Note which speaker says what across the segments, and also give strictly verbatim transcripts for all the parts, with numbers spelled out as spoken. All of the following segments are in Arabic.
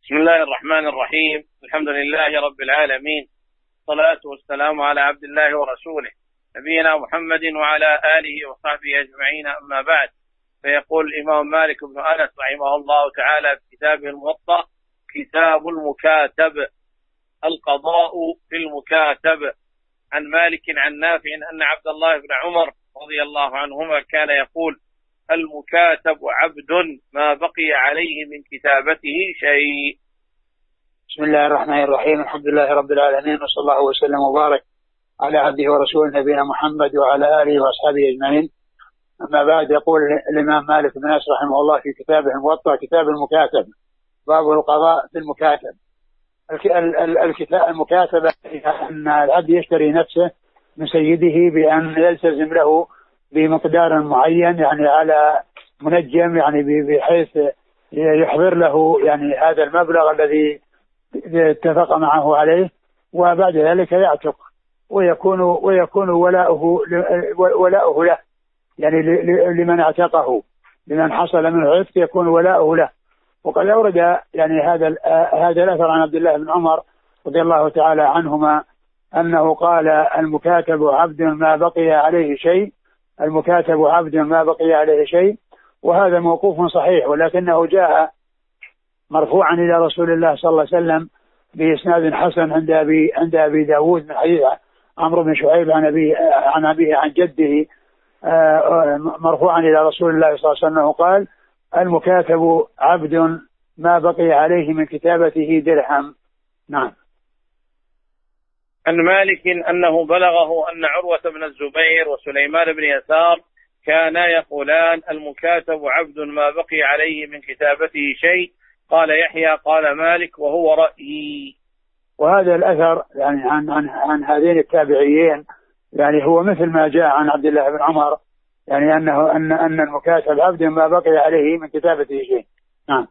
Speaker 1: بسم الله الرحمن الرحيم. الحمد لله رب العالمين، الصلاة والسلام على عبد الله ورسوله نبينا محمد وعلى آله وصحبه أجمعين، أما بعد. فيقول الإمام مالك بن أنس رحمه الله تعالى في كتابه الموطأ: كتاب المكاتب، القضاء في المكاتب. عن مالك عن نافع أن عبد الله بن عمر رضي الله عنهما كان يقول: المكاتب عبد ما بقي عليه من كتابته شيء.
Speaker 2: بسم الله الرحمن الرحيم. الحمد لله رب العالمين، وصلى الله وسلم وبارك على عبده ورسوله نبينا محمد وعلى آله وأصحابه أجمعين، أما بعد. يقول الإمام مالك بن أنس رحمه الله في كتابه الموطأ: كتاب المكاتب، باب القضاء في المكاتب. الكتاب المكاتبة أن العبد يشتري نفسه من سيده بأن يلتزم له بمقدار معين، يعني على منجم، يعني بحيث يحضر له يعني هذا المبلغ الذي اتفق معه عليه، وبعد ذلك يعتق ويكون ويكون ولاؤه ولاؤه له، يعني لمن اعتقه، لمن حصل منه عتق يكون ولاؤه له. وقد أورد يعني هذا هذا الأثر عن عبد الله بن عمر رضي الله تعالى عنهما أنه قال: المكاتب عبد ما بقي عليه شيء، المكاتب عبد ما بقي عليه شيء. وهذا موقوف صحيح، ولكنه جاء مرفوعا إلى رسول الله صلى الله عليه وسلم بإسناد حسن عند أبي عند أبي داود من حديث عمرو بن شعيب عن أبيه عن أبيه عن جده، مرفوعا إلى رسول الله صلى الله عليه وسلم قال: المكاتب عبد ما بقي عليه من كتابته درهم. نعم.
Speaker 1: عن مالك أنه بلغه أن عروة بن الزبير وسليمان بن يسار كانا يقولان: المكاتب عبد ما بقي عليه من كتابته شيء. قال يحيى: قال مالك: وهو رأيي.
Speaker 2: وهذا الأثر يعني عن عن عن هذين التابعيين، يعني هو مثل ما جاء عن عبد الله بن عمر، يعني أنه أن أن المكاتب عبد ما بقي عليه من كتابته شيء. نعم.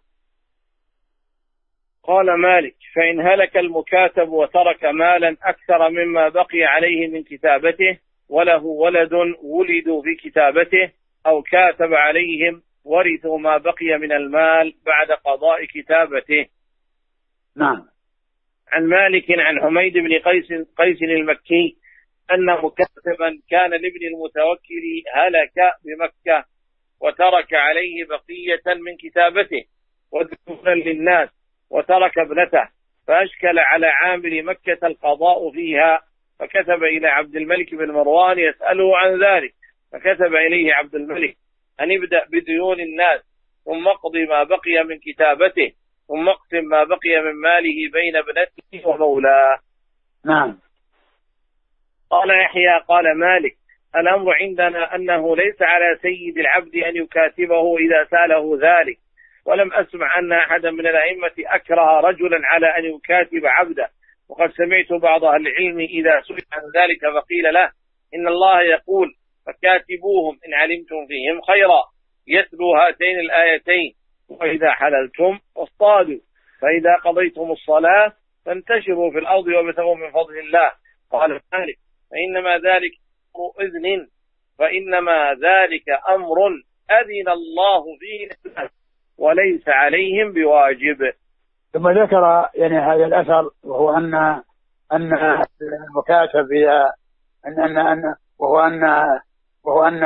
Speaker 1: قال مالك: فإن هلك المكاتب وترك مالا أكثر مما بقي عليه من كتابته، وله ولد ولدوا في كتابته، أو كاتب عليهم ورثوا ما بقي من المال بعد قضاء كتابته.
Speaker 2: نعم.
Speaker 1: عن مالك عن حميد بن قيس قيس المكي أن مكاتبا كان لابن المتوكل هلك بمكة، وترك عليه بقية من كتابته ودفنا للناس، وترك ابنته، فأشكل على عامل مكة القضاء فيها، فكتب إلى عبد الملك بن مروان يسأله عن ذلك، فكتب إليه عبد الملك أن ابدأ بديون الناس، ثم اقضي ما بقي من كتابته، ثم اقسم ما بقي من ماله بين ابنته ومولاه.
Speaker 2: نعم.
Speaker 1: قال يحيى: قال مالك: الأمر عندنا أنه ليس على سيد العبد أن يكاتبه إذا سأله ذلك، ولم أسمع أن أحدا من الأئمة أكره رجلا على أن يكاتب عبده. وقد سمعت بعض أهل العلم إذا سئل عن ذلك فقيل له: إن الله يقول: فكاتبوهم إن علمتم فيهم خيرا، يتلو هاتين الآيتين: وإذا حللتم فاصطادوا، فإذا قضيتم الصلاة فانتشروا في الأرض وابتغوا من فضل الله. قال مالك: فإنما ذلك أمر إذن، فإنما ذلك أمر أذن الله فيه للناس وليس عليهم بواجب.
Speaker 2: ثم ذكر يعني هذا الأثر، وهو أن أن المكاتب إذا أن أن أن وهو أن وهو أن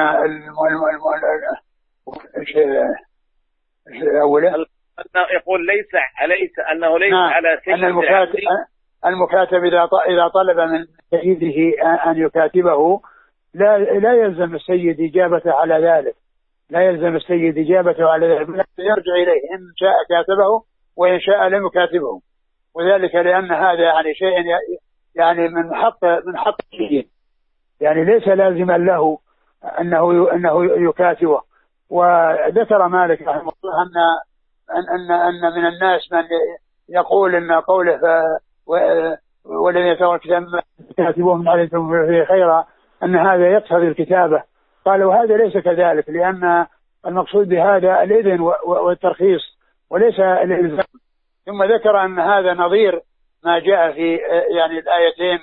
Speaker 1: أولا يقول ليس ليس أنه ليس على سيد
Speaker 2: المكاتب المكاتب إذا إذا طلب من سيده أن يكاتبه لا لا يلزم السيد إجابته على ذلك، لا يلزم السيد إجابته على ذلك، يرجع إليه إن شاء كاتبه وإن شاء لم يكاتبه. وذلك لأن هذا يعني شيء يعني من حق من حق السيد، يعني ليس لازما له أنه أنه يكاتبه. وذكر مالك رحمه الله أن أن أن من الناس من يقول أن قوله ولن يتوكل كاتبوه من عليكم فيه خيرا أن هذا يقتضي الكتابة. قال: وهذا ليس كذلك، لأن المقصود بهذا الإذن والترخيص وليس الإلزام. ثم ذكر أن هذا نظير ما جاء في يعني الآيتين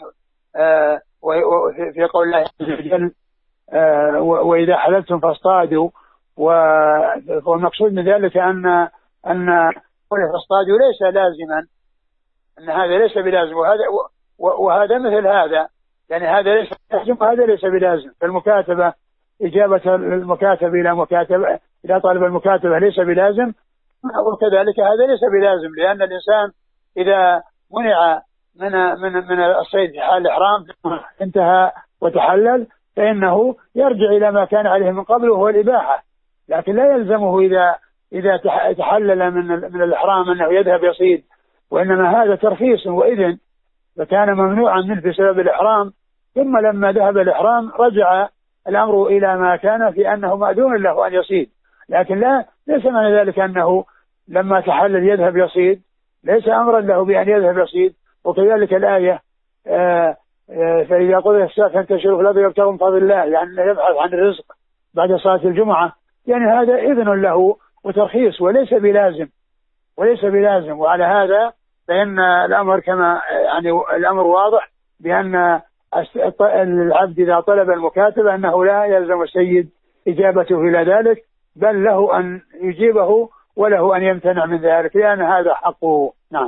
Speaker 2: في قول الله عز وجل: وإذا حللتم فاصطادوا. والمقصود من ذلك أن أن فاصطادوا ليس لازما، أن هذا ليس بلازم، وهذا وهذا مثل هذا، يعني هذا ليس بلازم وهذا ليس بلازم. فالمكاتبة إجابة المكاتب إلى مكاتبة إلى طالب المكاتبة ليس بلازم، وكذلك هذا ليس بلازم، لأن الإنسان إذا منع من من من الصيد في حال الإحرام انتهى وتحلل فإنه يرجع إلى ما كان عليه من قبل وهو الإباحة، لكن لا يلزمه إذا إذا تحلل من من الإحرام أنه يذهب يصيد، وإنما هذا ترخيص وإذن، فكان ممنوعا منه بسبب الإحرام، ثم لما ذهب الإحرام رجع الأمر إلى ما كان في أنه مأذون له أن يصيد، لكن لا ليس معنى ذلك أنه لما تحلل يذهب يصيد، ليس أمرا له بأن يذهب يصيد. وكذلك الآية آآ آآ فإذا قضي الصلاة فانتشروا في الأرض وابتغوا من فضل الله، يعني يبحث عن الرزق بعد صلاة الجمعة، يعني هذا إذن له وترخيص وليس بلازم وليس بلازم. وعلى هذا فإن الأمر كما يعني الأمر واضح بأن العبد إذا طلب المكاتبة أنه لا يلزم السيد إجابته إلى ذلك، بل له أن يجيبه وله أن يمتنع من ذلك، لأن هذا حقه. نعم.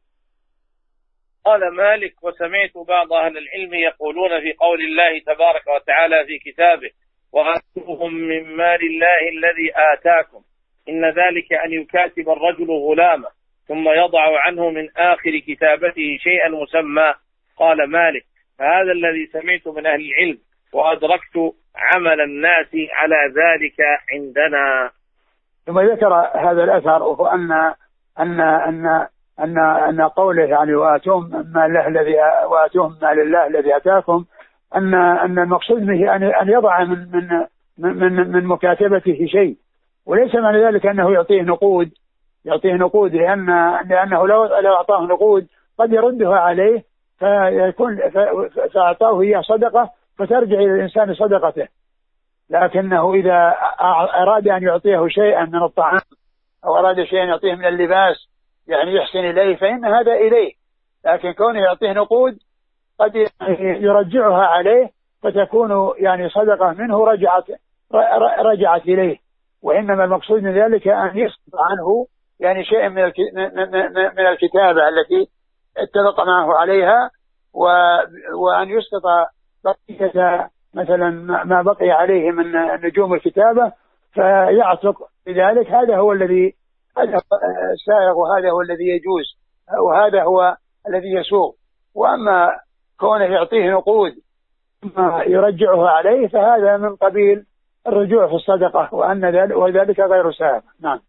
Speaker 1: قال مالك: وسمعت بعض أهل العلم يقولون في قول الله تبارك وتعالى في كتابه: وآتوهم من مال الله الذي آتاكم، إن ذلك أن يكاتب الرجل غلامه ثم يضع عنه من آخر كتابته شيئا مسمى. قال مالك: هذا الذي سمعت من أهل العلم، وأدركت عمل الناس على ذلك عندنا.
Speaker 2: ثم ذكر هذا الأثر، وهو أن أن أن أن أن قوله يعني وآتوهم مال الله الذي وآتوهم مال الله الذي آتاكم، أن أن المقصود به أن أن يضع من من من من مكاتبته شيء، وليس معنى ذلك أنه يعطيه نقود يعطيه نقود لأن لأنه لو لو أعطاه نقود قد يردها عليه فيكون فأعطاه إياه صدقة فترجع إلى الإنسان صدقته. لكنه إذا أراد أن يعطيه شيئا من الطعام أو أراد شيئا يعطيه من اللباس يعني يحسن إليه فإن هذا إليه، لكن كونه يعطيه نقود قد يرجعها عليه فتكون يعني صدقة منه رجعت رجعت إليه. وإنما المقصود من ذلك أن يسقط عنه يعني شيء من من الكتابة التي اتفق معه عليها، وأن يسقط بقية مثلا ما بقي عليه من نجوم الكتابة فيعتق بذلك. هذا هو الذي هذا السائغ وهذا هو الذي يجوز وهذا هو الذي يسوغ. وأما كونه يعطيه نقود ثم يرجعها عليه فهذا من قبيل الرجوع في الصدقة، وأن ذلك وذلك غير سائغ. نعم.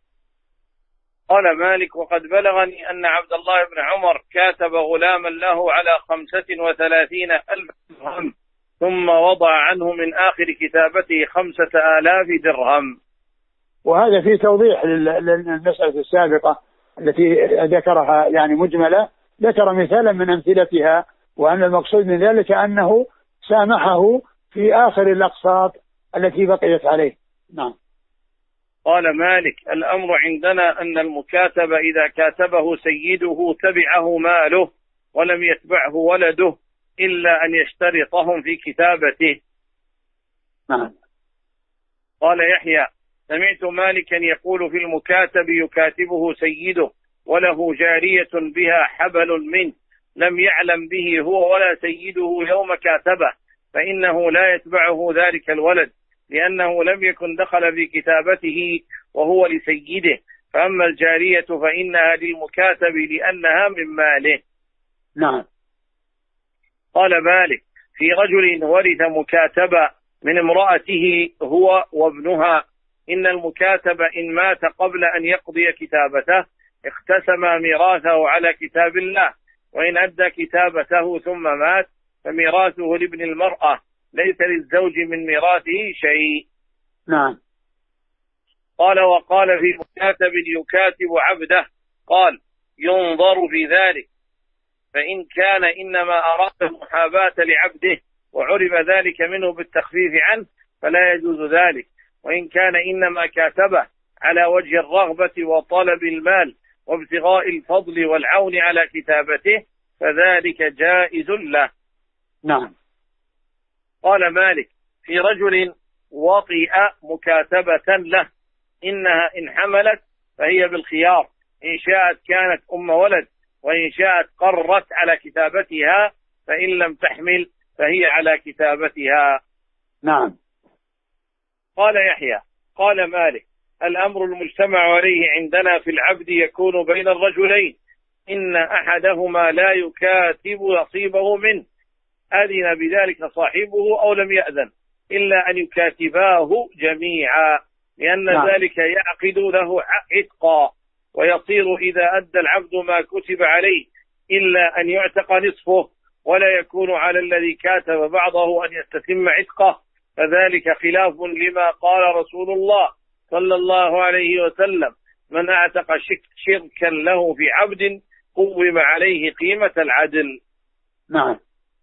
Speaker 1: قال مالك: وقد بلغني أن عبد الله بن عمر كاتب غلاما له على خمسة وثلاثين ألف درهم ثم وضع عنه من آخر كتابته خمسة آلاف درهم.
Speaker 2: وهذا في توضيح للمسألة السابقة التي ذكرها يعني مجملة، ذكر مثالا من أمثلتها، وأن المقصود من ذلك أنه سامحه في آخر الأقساط التي بقيت عليه. نعم.
Speaker 1: قال مالك: الأمر عندنا أن المكاتب إذا كاتبه سيده تبعه ماله ولم يتبعه ولده إلا أن يشترطهم في كتابته.
Speaker 2: نعم.
Speaker 1: قال يحيى: سمعت مالكا يقول في المكاتب يكاتبه سيده وله جارية بها حبل منه لم يعلم به هو ولا سيده يوم كاتبه، فإنه لا يتبعه ذلك الولد لأنه لم يكن دخل في كتابته وهو لسيده، فأما الجارية فإنها للمكاتب لأنها من ماله.
Speaker 2: نعم.
Speaker 1: قال مالك: في رجل ورث مكاتبة من امرأته هو وابنها، إن المكاتب إن مات قبل أن يقضي كتابته اقتسم ميراثه على كتاب الله، وإن أدى كتابته ثم مات فميراثه لابن المرأة، ليس للزوج من ميراثه شيء.
Speaker 2: نعم.
Speaker 1: قال: وقال في مكاتب يكاتب عبده، قال: ينظر في ذلك، فإن كان إنما أراد المحاباة لعبده وعرف ذلك منه بالتخفيف عنه فلا يجوز ذلك، وإن كان إنما كاتبه على وجه الرغبة وطلب المال وابتغاء الفضل والعون على كتابته فذلك جائز له.
Speaker 2: نعم.
Speaker 1: قال مالك: في رجل وطئ مكاتبة له إنها إن حملت فهي بالخيار، إن شاءت كانت أم ولد، وإن شاءت قرت على كتابتها، فإن لم تحمل فهي على كتابتها.
Speaker 2: نعم.
Speaker 1: قال يحيى قال مالك: الأمر المجتمع عليه عندنا في العبد يكون بين الرجلين، إن أحدهما لا يكاتب نصيبه منه، أذن بذلك صاحبه أو لم يأذن، إلا أن يكاتباه جميعا، لأن نعم. ذلك يعقد له عتقا، ويصير إذا أدى العبد ما كتب عليه إلا أن يعتق نصفه، ولا يكون على الذي كاتب بعضه أن يستتم عتقه، فذلك خلاف لما قال رسول الله صلى الله عليه وسلم: من اعتق شركا له في عبد قوم عليه قيمة العدل.
Speaker 2: نعم.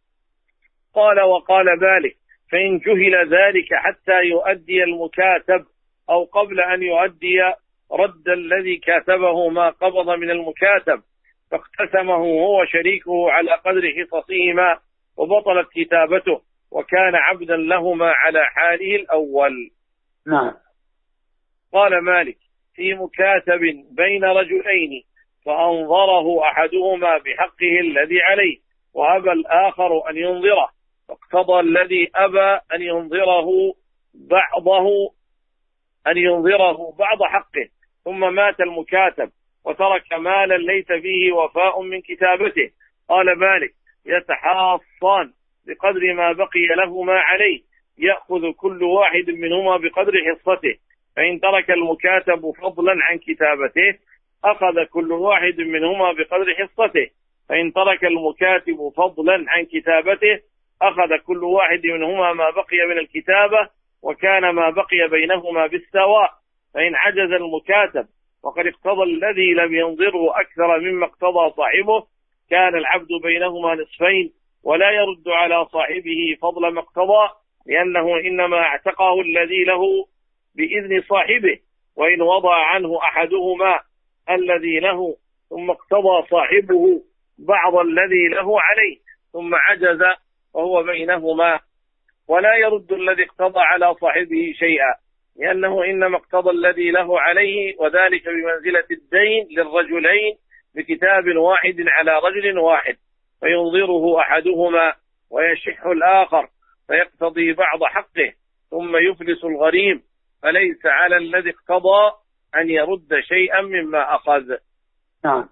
Speaker 1: قال وقال مالك: فإن جهل ذلك حتى يؤدي المكاتب أو قبل أن يؤدي رد الذي كاتبه ما قبض من المكاتب، فاقتسمه هو شريكه على قدر حصصهما، وبطلت كتابته، وكان عبدا لهما على حاله الأول.
Speaker 2: نعم.
Speaker 1: قال مالك: في مكاتب بين رجلين فأنظره أحدهما بحقه الذي عليه، وأبى الآخر أن ينظره، فاقتضى الذي أبى أن ينظره بعضه أن ينظره بعض حقه، ثم مات المكاتب وترك مالا ليس فيه وفاء من كتابته. قال مالك: يتحاصان بقدر ما بقي لهما عليه، يأخذ كل واحد منهما بقدر حصته، فإن ترك المكاتب فضلا عن كتابته أخذ كل واحد منهما بقدر حصته، فإن ترك المكاتب فضلا عن كتابته أخذ كل واحد منهما ما بقي من الكتابة، وكان ما بقي بينهما بالسواء. فإن عجز المكاتب وقد اقتضى الذي لم ينظره أكثر مما اقتضى صاحبه، كان العبد بينهما نصفين، ولا يرد على صاحبه فضل ما اقتضى، لأنه إنما اعتقه الذي له بإذن صاحبه. وإن وضع عنه أحدهما الذي له ثم اقتضى صاحبه بعض الذي له عليه ثم عجز وهو بينهما، ولا يرد الذي اقتضى على صاحبه شيئا، لأنه إنما اقتضى الذي له عليه، وذلك بمنزلة الدين للرجلين بكتاب واحد على رجل واحد، فينظره أحدهما ويشح الآخر، فيقتضي بعض حقه، ثم يفلس الغريم، فليس على الذي اقتضى أن يرد شيئا مما أخذ.
Speaker 2: نعم.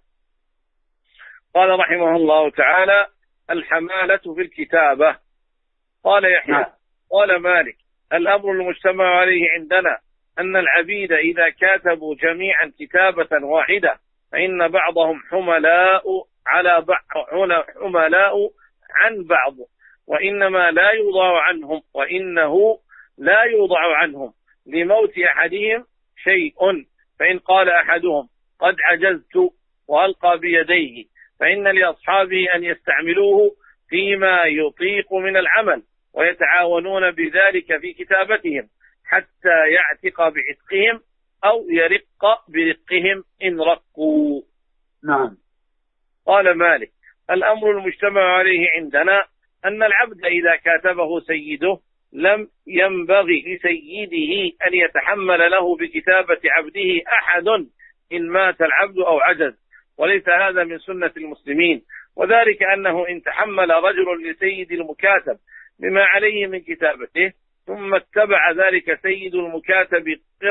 Speaker 1: قال رحمه الله تعالى: الحمالة في الكتابة. قال يحيى
Speaker 2: نعم.
Speaker 1: قال مالك: الأمر المجتمع عليه عندنا أن العبيد إذا كاتبوا جميعا كتابة واحدة فإن بعضهم حملاء على بعض حملاء عن بعض، وإنما لا يوضع عنهم وإنه لا يوضع عنهم لموت أحدهم شيء، فإن قال أحدهم قد عجزت وألقى بيديه فإن لأصحابه أن يستعملوه فيما يطيق من العمل، ويتعاونون بذلك في كتابتهم حتى يعتق بعتقهم أو يرق برقهم إن رقوا.
Speaker 2: نعم.
Speaker 1: قال مالك: الأمر المجتمع عليه عندنا أن العبد إذا كاتبه سيده لم ينبغي لسيده أن يتحمل له بكتابة عبده أحد إن مات العبد أو عجز، وليس هذا من سنة المسلمين، وذلك أنه إن تحمل رجل لسيد المكاتب بما عليه من كتابته ثم اتبع ذلك سيد المكاتب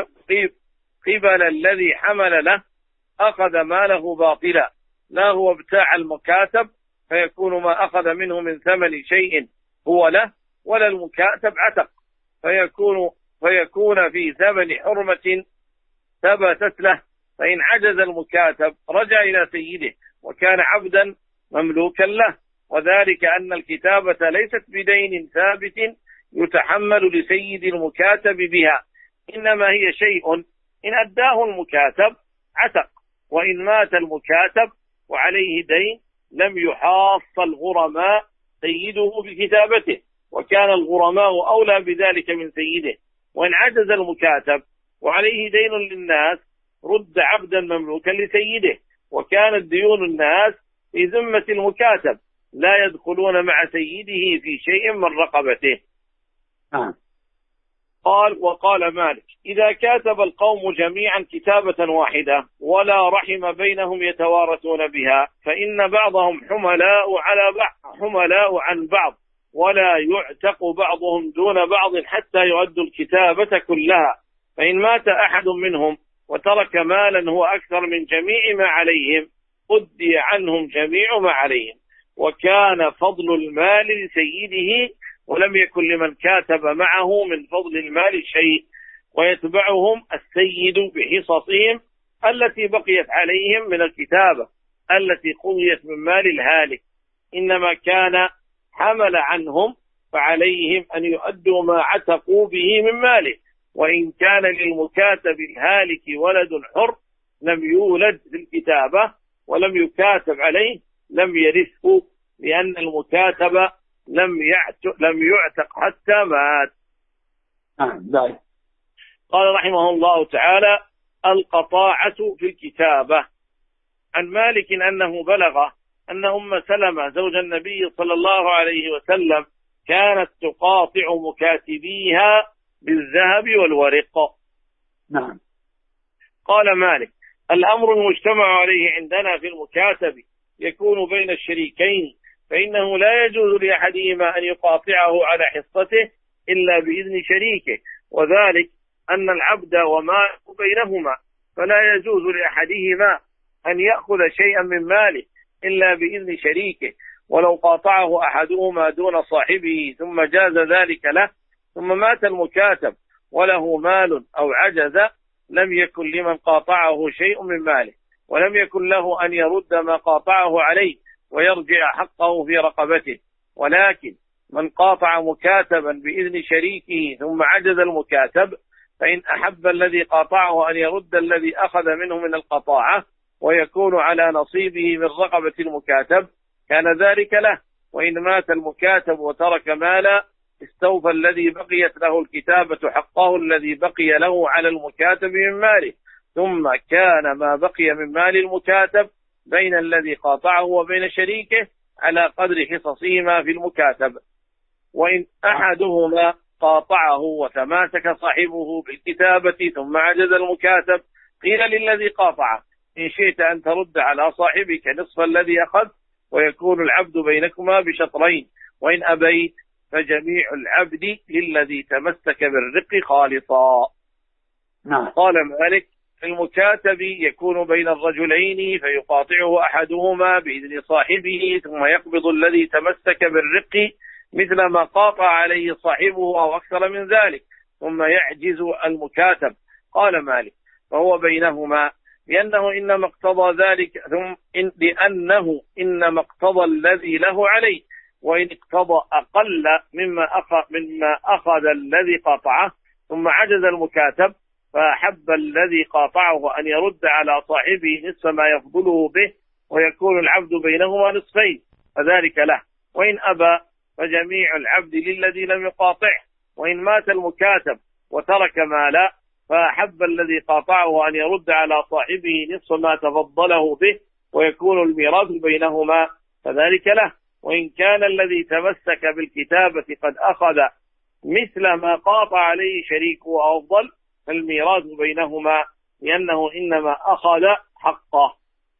Speaker 1: قبل الذي حمل له أخذ ماله باطلا، لا هو ابتاع المكاتب فيكون ما أخذ منه من ثمن شيء هو له، ولا المكاتب عتق فيكون, فيكون في ثمن حرمة ثبتت له. فإن عجز المكاتب رجع إلى سيده وكان عبدا مملوكا له، وذلك أن الكتابة ليست بدين ثابت يتحمل لسيد المكاتب بها، إنما هي شيء إن أداه المكاتب عتق، وإن مات المكاتب وعليه دين لم يحاص الغرماء سيده بكتابته، وكان الغرماء أولى بذلك من سيده. وإن عجز المكاتب وعليه دين للناس رد عبدا مملوكا لسيده، وكانت ديون الناس في ذمة المكاتب لا يدخلون مع سيده في شيء من رقبته.
Speaker 2: نعم.
Speaker 1: قال وقال مالك إذا كاتب القوم جميعا كتابة واحدة ولا رحم بينهم يتوارثون بها فإن بعضهم حملاء على بعض حملاء عن بعض ولا يعتق بعضهم دون بعض حتى يؤدوا الكتابة كلها، فإن مات أحد منهم وترك مالا هو أكثر من جميع ما عليهم أدي عنهم جميع ما عليهم، وكان فضل المال لسيده ولم يكن لمن كاتب معه من فضل المال شيء، ويتبعهم السيد بحصصهم التي بقيت عليهم من الكتابة التي قضيت من مال الهالك، إنما كان حمل عنهم فعليهم أن يؤدوا ما عتقوا به من ماله، وإن كان للمكاتب الهالك ولد حر لم يولد في الكتابة ولم يكاتب عليه لم يرثه، لأن المكاتب لم يعتق, لم يعتق حتى مات.
Speaker 2: آه
Speaker 1: قال رحمه الله تعالى القطاعة في الكتابة. عن مالك أنه بلغ أن أم سلمة زوج النبي صلى الله عليه وسلم كانت تقاطع مكاتبيها بالذهب والورق.
Speaker 2: نعم.
Speaker 1: قال مالك الأمر المجتمع عليه عندنا في المكاتب يكون بين الشريكين، فإنه لا يجوز لأحدهما أن يقاطعه على حصته إلا بإذن شريكه، وذلك أن العبد وما بينهما، فلا يجوز لأحدهما أن يأخذ شيئا من ماله إلا بإذن شريكه، ولو قاطعه أحدهما دون صاحبه ثم جاز ذلك له ثم مات المكاتب وله مال أو عجز لم يكن لمن قاطعه شيء من ماله، ولم يكن له أن يرد ما قاطعه عليه ويرجع حقه في رقبته، ولكن من قاطع مكاتبا بإذن شريكه ثم عجز المكاتب فإن أحب الذي قاطعه أن يرد الذي أخذ منه من القطاعة ويكون على نصيبه من رقبة المكاتب كان ذلك له، وإن مات المكاتب وترك مالا استوفى الذي بقيت له الكتابة حقه الذي بقي له على المكاتب من ماله، ثم كان ما بقي من مال المكاتب بين الذي قاطعه وبين شريكه على قدر حصصهما في المكاتب. وإن أحدهما قاطعه وتماسك صاحبه بالكتابة ثم عجز المكاتب قيل للذي قاطعه إن شئت أن ترد على صاحبك نصف الذي أخذ ويكون العبد بينكما بشطرين، وإن أبيت فجميع العبد للذي تمسك بالرق خالصا.
Speaker 2: نعم.
Speaker 1: قال مالك المكاتب يكون بين الرجلين فيقاطعه أحدهما بإذن صاحبه ثم يقبض الذي تمسك بالرق مثل ما قاطع عليه صاحبه أو أكثر من ذلك ثم يعجز المكاتب. قال مالك فهو بينهما لأنه إنما اقتضى ذلك ثم إن لأنه إنما اقتضى الذي له عليه، وإن اقتضى أقل مما أخذ, مما أخذ الذي قاطعه ثم عجز المكاتب فأحب الذي قاطعه أن يرد على صاحبه نصف ما يفضله به ويكون العبد بينهما نصفين فذلك له، وإن أبى فجميع العبد للذي لم يقاطعه، وإن مات المكاتب وترك مالا فأحب الذي قاطعه أن يرد على صاحبه نصف ما تفضله به ويكون الميراث بينهما فذلك له، وإن كان الذي تمسك بالكتابة قد أخذ مثل ما قاطع عليه شريكه أفضل فالميراث بينهما لأنه إنما أخذ حقه.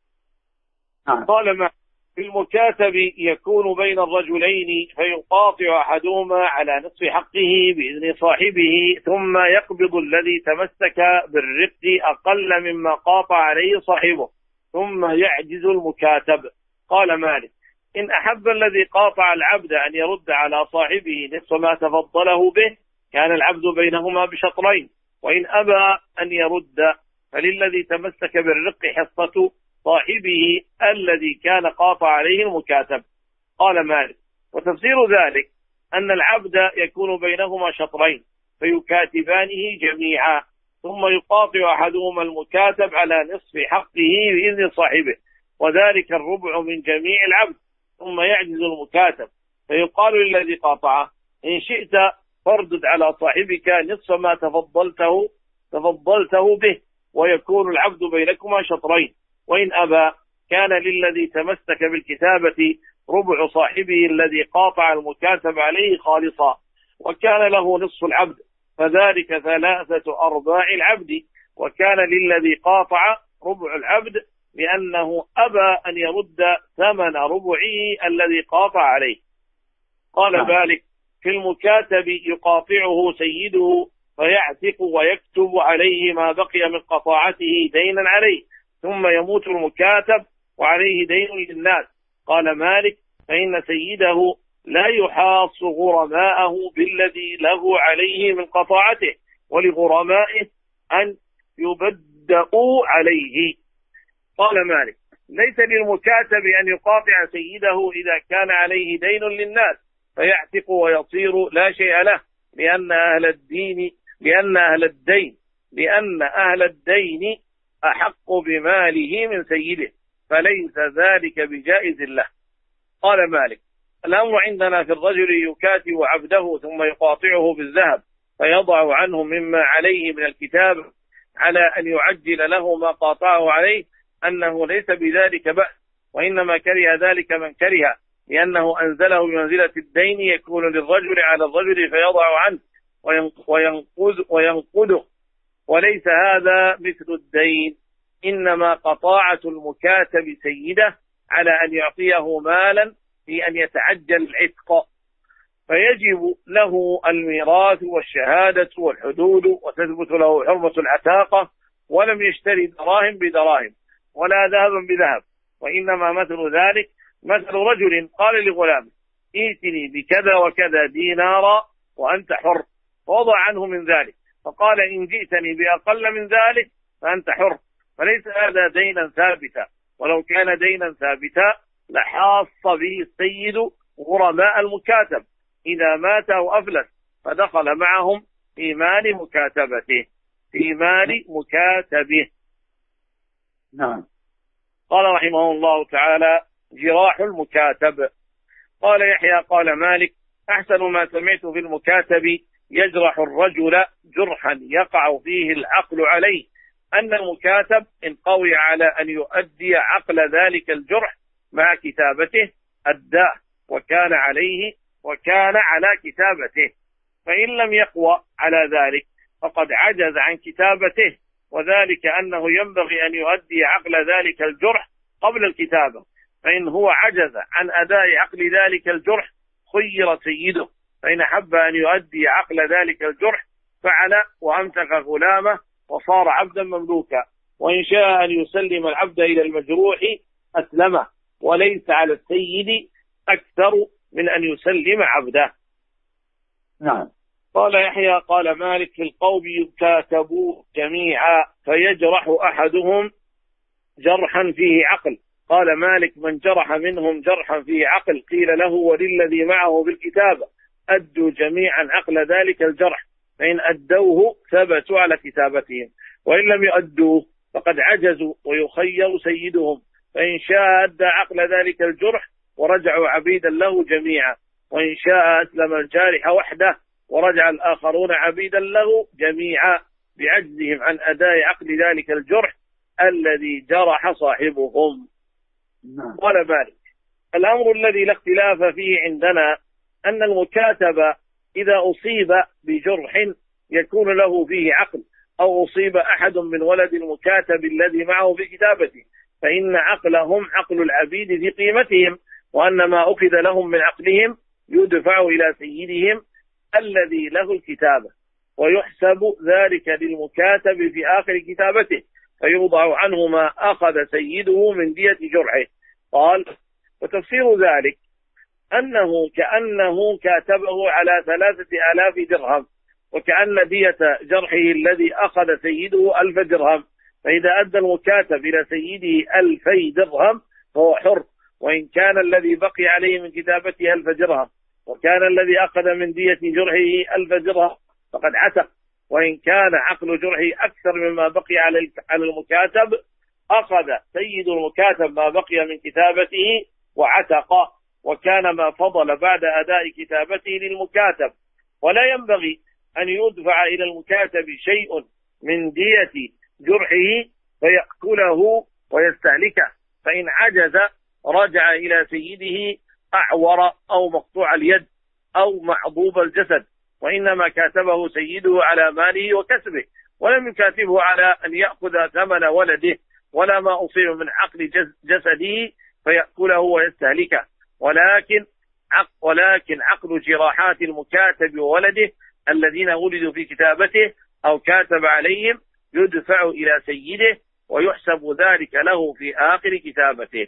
Speaker 1: قال ما في المكاتب يكون بين الرجلين فيقاطع أحدهما على نصف حقه بإذن صاحبه ثم يقبض الذي تمسك بالرق أقل مما قاطع عليه صاحبه ثم يعجز المكاتب. قال مالك إن أحب الذي قاطع العبد أن يرد على صاحبه نصف ما تفضله به كان العبد بينهما بشطرين، وإن أبى أن يرد فللذي تمسك بالرق حصة صاحبه الذي كان قاطع عليه المكاتب. قال مالك وتفسير ذلك أن العبد يكون بينهما شطرين فيكاتبانه جميعا ثم يقاطع أحدهما المكاتب على نصف حقه بإذن صاحبه وذلك الربع من جميع العبد ثم يعجز المكاتب فيقال للذي قاطعه إن شئت فاردد على صاحبك نصف ما تفضلته تفضلته به ويكون العبد بينكما شطرين، وإن أبى كان للذي تمسك بالكتابة ربع صاحبه الذي قاطع المكاتب عليه خالصا وكان له نصف العبد فذلك ثلاثة أرباع العبد، وكان للذي قاطع ربع العبد لأنه أبى أن يرد ثمن ربعه الذي قاطع عليه. قال مالك: في المكاتب يقاطعه سيده فيعتق ويكتب عليه ما بقي من قطاعته دينا عليه، ثم يموت المكاتب وعليه دين للناس. قال مالك: فإن سيده لا يحاص غرماءه بالذي له عليه من قطاعته، ولغرمائه أن يبدأوا عليه. قال مالك: ليس للمكاتب أن يقاطع سيده إذا كان عليه دين للناس فيعتق ويصير لا شيء له، لأن أهل الدين لأن أهل الدين لأن أهل الدين أحق بماله من سيده، فليس ذلك بجائز له. قال مالك: الأمر عندنا في الرجل يكاتب عبده ثم يقاطعه بالذهب فيضع عنه مما عليه من الكتاب على أن يعجل له ما قاطعه عليه، أنه ليس بذلك بأس، وإنما كره ذلك من كره، لأنه أنزله بمنزلة الدين يكون للرجل على الرجل فيضع عنه وينقذ وينقذه، وليس هذا مثل الدين، إنما قطاعة المكاتب سيده على أن يعطيه مالا في أن يتعجل العتق، فيجب له الميراث والشهادة والحدود، وتثبت له حرمة العتاقة، ولم يشتري دراهم بدراهم ولا ذهبا بذهب، وإنما مثل ذلك مثل رجل قال لغلامه: ائتني بكذا وكذا دينارا وأنت حر، ووضع عنه من ذلك، فقال: إن جئتني بأقل من ذلك فأنت حر. فليس هذا دينا ثابتا، ولو كان دينا ثابتا لحاص به السيد غرماء المكاتب إذا مات أو أفلس، فدخل معهم في مال مكاتبته في مال مكاتبه.
Speaker 2: نعم.
Speaker 1: قال رحمه الله تعالى: جراح المكاتب. قال يحيى: قال مالك: أحسن ما سمعت في المكاتب يجرح الرجل جرحا يقع فيه العقل عليه، أن المكاتب إن قوي على أن يؤدي عقل ذلك الجرح مع كتابته أداه، وكان عليه وكان على كتابته، فإن لم يقوى على ذلك فقد عجز عن كتابته، وذلك أنه ينبغي أن يؤدي عقل ذلك الجرح قبل الكتابة، فإن هو عجز عن أداء عقل ذلك الجرح خير سيده، فإن أحب أن يؤدي عقل ذلك الجرح فعل وأمسك غلامه وصار عبدا مملوكا، وإن شاء أن يسلم العبد إلى المجروح أسلمه، وليس على السيد أكثر من أن يسلم عبده.
Speaker 2: نعم.
Speaker 1: قال يحيى: قال مالك: في القوم يكاتبوا جميعا فيجرح أحدهم جرحا فيه عقل. قال مالك: من جرح منهم جرحا فيه عقل قيل له وللذي معه بالكتابة أدوا جميعا عقل ذلك الجرح، فإن أدوه ثبتوا على كتابتهم، وإن لم يؤدوه فقد عجزوا ويخير سيدهم، فإن شاء أدى عقل ذلك الجرح ورجعوا عبيدا له جميعا، وإن شاء أسلم الجارح وحده ورجع الآخرون عبيدا له جميعا بعجزهم عن أداء عقل ذلك الجرح الذي جرح صاحبهم. قال مالك: الأمر الذي لا اختلاف فيه عندنا أن المكاتب إذا أصيب بجرح يكون له فيه عقل، أو أصيب أحد من ولد المكاتب الذي معه في كتابته، فإن عقلهم عقل العبيد في قيمتهم، وأن ما أخذ لهم من عقلهم يدفع إلى سيدهم الذي له الكتابة، ويحسب ذلك للمكاتب في آخر كتابته، فيوضع عنه ما أخذ سيده من دية جرحه. قال: وتفسير ذلك أنه كأنه كاتبه على ثلاثة آلاف درهم، وكأن دية جرحه الذي أخذ سيده ألف درهم، فإذا أدى المكاتب إلى سيده ألفي درهم فهو حر، وإن كان الذي بقي عليه من كتابته ألف درهم، وكان الذي أخذ من دية جرحه ألف درهم فقد عتق، وإن كان عقل جرحه أكثر مما بقي على المكاتب أخذ سيد المكاتب ما بقي من كتابته وعتق، وكان ما فضل بعد أداء كتابته للمكاتب، ولا ينبغي أن يدفع إلى المكاتب شيء من دية جرحه فيأكله ويستهلكه، فإن عجز رجع إلى سيده أعور أو مقطوع اليد أو معضوب الجسد، وإنما كاتبه سيده على ماله وكسبه، ولم يكاتبه على أن يأخذ ثمن ولده ولا ما أصيب من عقل جسده فيأكله ويستهلكه، ولكن ولكن عقل جراحات المكاتب وولده الذين ولدوا في كتابته أو كاتب عليهم يدفع إلى سيده ويحسب ذلك له في آخر كتابته.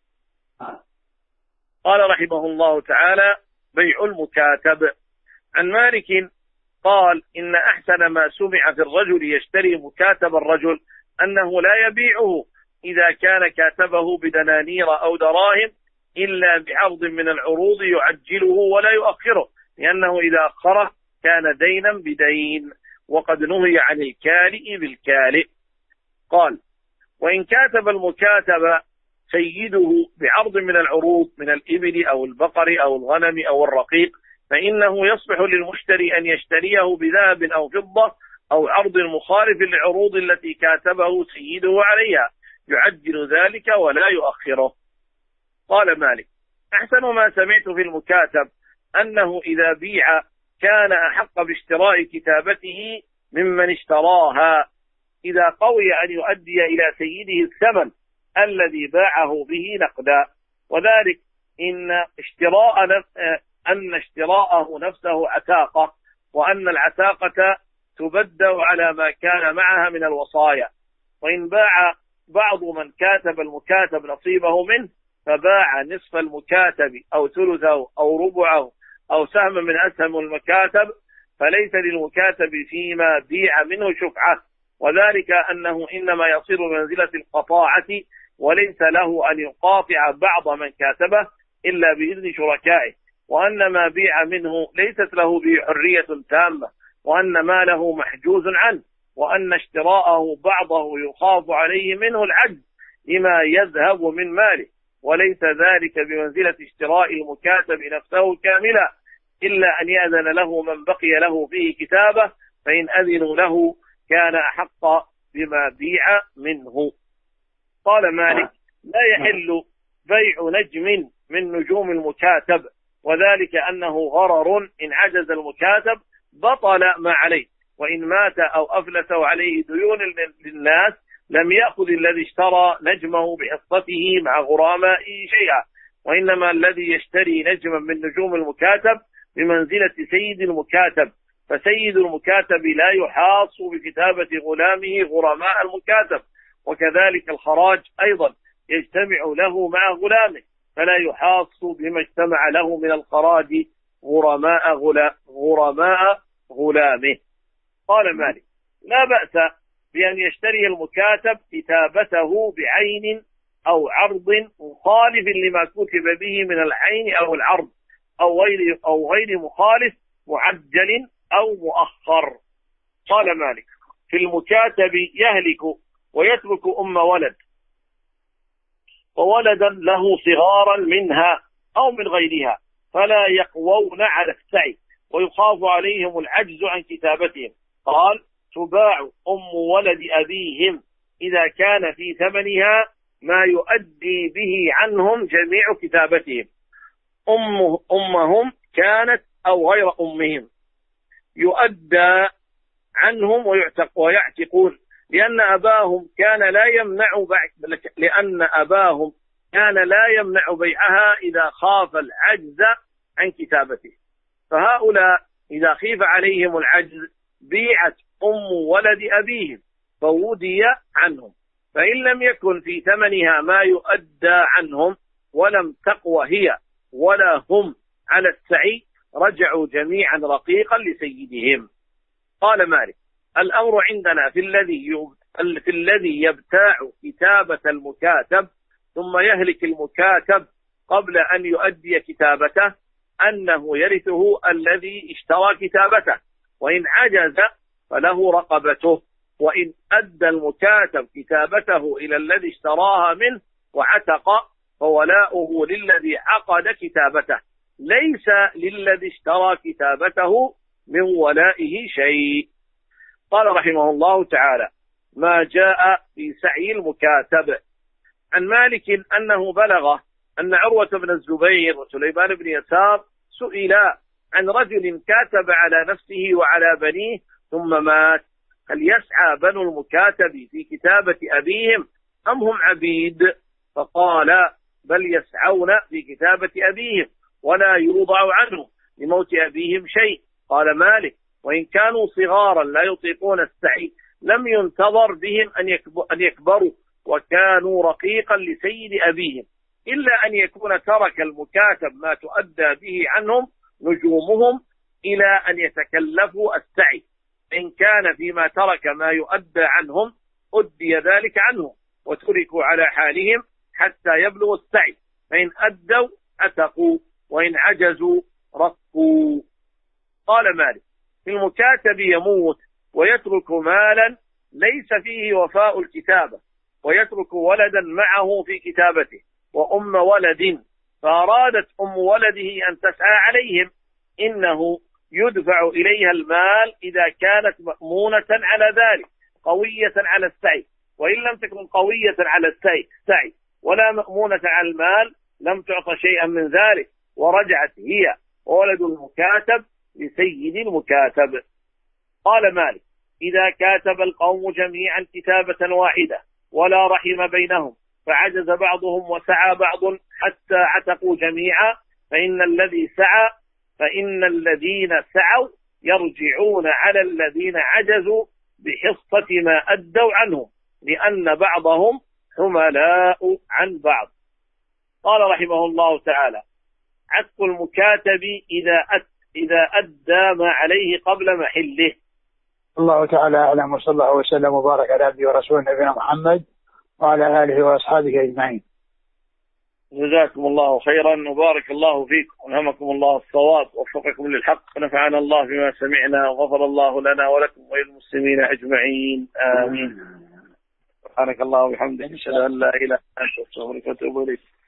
Speaker 1: قال رحمه الله تعالى: بيع المكاتب. عن مالك قال: إن أحسن ما سمع في الرجل يشتري مكاتب الرجل أنه لا يبيعه إذا كان كاتبه بدنانير أو دراهم إلا بعرض من العروض يعجله ولا يؤخره، لأنه إذا أخره كان دينا بدين، وقد نهي عن الكالئ بالكالئ. قال: وإن كاتب المكاتب سيده بعرض من العروض من الإبل أو البقر أو الغنم أو الرقيق فإنه يصلح للمشتري أن يشتريه بذهب أو فضة أو عرض مخالف للعروض التي كاتبه سيده عليها، يعجل ذلك ولا يؤخره. قال مالك: أحسن ما سمعت في المكاتب أنه إذا بيع كان أحق باشتراء كتابته ممن اشتراها إذا قوي أن يؤدي إلى سيده الثمن الذي باعه به نقدا، وذلك إن اشتراء أن اشتراءه نفسه عتاقة، وأن العتاقة تبدأ على ما كان معها من الوصايا. وإن باع بعض من كاتب المكاتب نصيبه منه فباع نصف المكاتب أو ثلثه أو ربعه أو سهم من أسهم المكاتب فليس للمكاتب فيما بيع منه شفعة، وذلك أنه إنما يصير منزلة القطاعة، وليس له أن يقاطع بعض من كاتبه إلا بإذن شركائه، وأن ما بيع منه ليست له به حرية تامة، وأن ماله محجوز عنه، وأن اشتراءه بعضه يخاف عليه منه العجز لما يذهب من ماله، وليس ذلك بمنزلة اشتراء المكاتب نفسه كاملا، إلا أن يأذن له من بقي له فيه كتابه، فإن أذنوا له كان أحق بما بيع منه. قال مالك: لا يحل بيع نجم من نجوم المكاتب، وذلك أنه غرر، إن عجز المكاتب بطل ما عليه، وإن مات أو أفلس عليه ديون للناس لم يأخذ الذي اشترى نجمه بحصته مع غرامائه شيئا، وإنما الذي يشتري نجما من نجوم المكاتب بمنزلة سيد المكاتب، فسيد المكاتب لا يحاص بكتابة غلامه غرماء المكاتب، وكذلك الخراج أيضا يجتمع له مع غلامه، فلا يحاص بما اجتمع له من الخراج غرماء, غلا غرماء غلامه. قال مالك: لا بأس بأن يشتري المكاتب كتابته بعين أو عرض مخالف لما كتب به من العين أو العرض، أو غير, أو غير مخالف معجل أو مؤخر. قال مالك: في المكاتب يهلك ويترك أم ولد وولدا له صغارا منها أو من غيرها، فلا يقوون على السعي ويخاف عليهم العجز عن كتابتهم. قال: تباع أم ولد أبيهم إذا كان في ثمنها ما يؤدي به عنهم جميع كتابتهم، أم أمهم كانت أو غير أمهم، يؤدى عنهم ويعتق ويعتقون، لأن أباهم كان لا يمنع لأن أباهم كان لا يمنع بيعها إذا خاف العجز عن كتابته، فهؤلاء إذا خيف عليهم العجز بيعت أم ولد أبيهم فودي عنهم، فإن لم يكن في ثمنها ما يؤدى عنهم ولم تقوى هي ولا هم على السعي رجعوا جميعا رقيقا لسيدهم. قال مالك: الأمر عندنا في الذي في الذي يبتاع كتابة المكاتب ثم يهلك المكاتب قبل أن يؤدي كتابته أنه يرثه الذي اشترى كتابته، وإن عجز فله رقبته، وإن أدى المكاتب كتابته إلى الذي اشتراها منه وعتق فولاؤه للذي عقد كتابته، ليس للذي اشترى كتابته من ولائه شيء. قال رحمه الله تعالى: ما جاء في سعي المكاتب. عن مالك أنه بلغه أن عروة بن الزبير وسليمان بن يسار سئلا عن رجل كاتب على نفسه وعلى بنيه ثم مات، هل يسعى بنو المكاتب في كتابة أبيهم أم هم عبيد؟ فقال بل يسعون في كتابة أبيهم ولا يوضع عنه لموت أبيهم شيء. قال مالك وإن كانوا صغارا لا يطيقون السعي لم ينتظر بهم أن يكبروا وكانوا رقيقا لسيد أبيهم، إلا أن يكون ترك المكاتب ما تؤدى به عنهم نجومهم إلى أن يتكلفوا السعي، إن كان فيما ترك ما يؤدى عنهم أدي ذلك عنهم وتركوا على حالهم حتى يبلغوا السعي، فإن أدوا أتقوا وإن عجزوا رقوا. قال مالك في المكاتب يموت ويترك مالا ليس فيه وفاء الكتابة، ويترك ولدا معه في كتابته وأم ولد، فأرادت أم ولده أن تسعى عليهم، إنه يدفع إليها المال إذا كانت مأمونة على ذلك قوية على السعي، وإن لم تكن قوية على السعي ولا مأمونة على المال لم تعطى شيئا من ذلك، ورجعت هي وولد المكاتب لسيد المكاتب. قال مالك إذا كاتب القوم جميعا كتابة واحدة ولا رحم بينهم فعجز بعضهم وسعى بعض حتى عتقوا جميعا، فإن الذي سعى فإن الذين سعوا يرجعون على الذين عجزوا بحصة ما أدوا عنه، لأن بعضهم حملاء عن بعض. قال رحمه الله تعالى عتق المكاتب إذا أد إذا أدى ما عليه قبل محله.
Speaker 2: الله تعالى أعلم، وصلى الله وسلم وبارك على عبده ورسوله نبينا محمد وعلى آله وأصحابه أجمعين.
Speaker 1: جزاكم الله خيرا وبارك الله فيكم ونهمكم الله الصواب ووفقكم للحق، ونفعنا الله بما سمعنا وغفر الله لنا ولكم وللمسلمين أجمعين آمين. سبحانك الله وبحمدك أشهد أن لا إله إلا أنت أستغفرك وأتوب إليك.